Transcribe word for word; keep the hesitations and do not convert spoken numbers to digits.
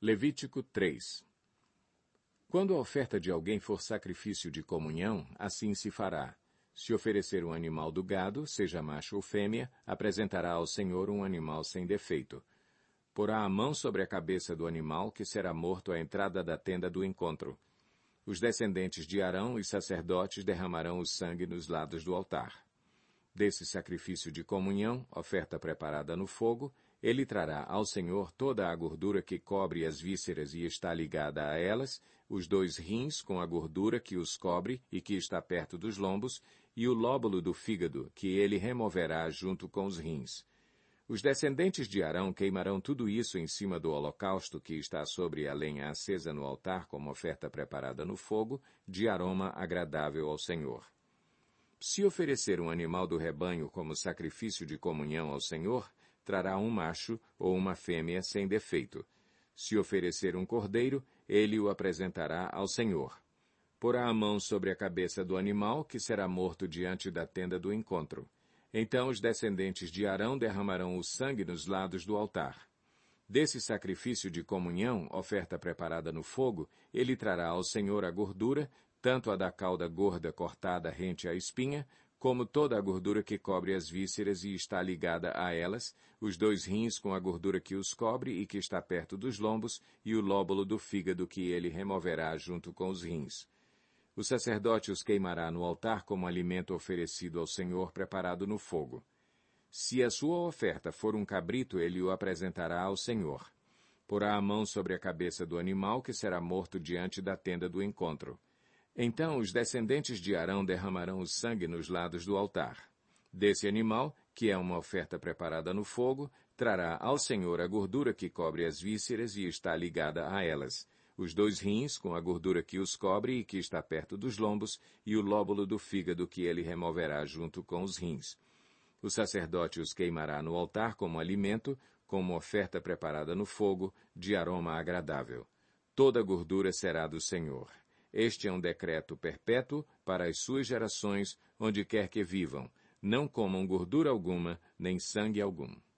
Levítico três. Quando a oferta de alguém for sacrifício de comunhão, assim se fará. Se oferecer um animal do gado, seja macho ou fêmea, apresentará ao Senhor um animal sem defeito. Porá a mão sobre a cabeça do animal, que será morto à entrada da tenda do encontro. Os descendentes de Arão, os sacerdotes, derramarão o sangue nos lados do altar. Desse sacrifício de comunhão, oferta preparada no fogo, ele trará ao Senhor toda a gordura que cobre as vísceras e está ligada a elas, os dois rins com a gordura que os cobre e que está perto dos lombos, e o lóbulo do fígado, que ele removerá junto com os rins. Os descendentes de Arão queimarão tudo isso em cima do holocausto que está sobre a lenha acesa no altar como oferta preparada no fogo, de aroma agradável ao Senhor. Se oferecer um animal do rebanho como sacrifício de comunhão ao Senhor, trará um macho ou uma fêmea sem defeito. Se oferecer um cordeiro, ele o apresentará ao Senhor. Porá a mão sobre a cabeça do animal, que será morto diante da tenda do encontro. Então os descendentes de Arão derramarão o sangue nos lados do altar. Desse sacrifício de comunhão, oferta preparada no fogo, ele trará ao Senhor a gordura, tanto a da cauda gorda cortada rente à espinha, como toda a gordura que cobre as vísceras e está ligada a elas, os dois rins com a gordura que os cobre e que está perto dos lombos, e o lóbulo do fígado que ele removerá junto com os rins. O sacerdote os queimará no altar como alimento oferecido ao Senhor preparado no fogo. Se a sua oferta for um cabrito, ele o apresentará ao Senhor. Porá a mão sobre a cabeça do animal, que será morto diante da tenda do encontro. Então os descendentes de Arão derramarão o sangue nos lados do altar. Desse animal, que é uma oferta preparada no fogo, trará ao Senhor a gordura que cobre as vísceras e está ligada a elas, os dois rins com a gordura que os cobre e que está perto dos lombos, e o lóbulo do fígado que ele removerá junto com os rins. O sacerdote os queimará no altar como alimento, como oferta preparada no fogo, de aroma agradável. Toda a gordura será do Senhor. Este é um decreto perpétuo para as suas gerações, onde quer que vivam. Não comam gordura alguma, nem sangue algum.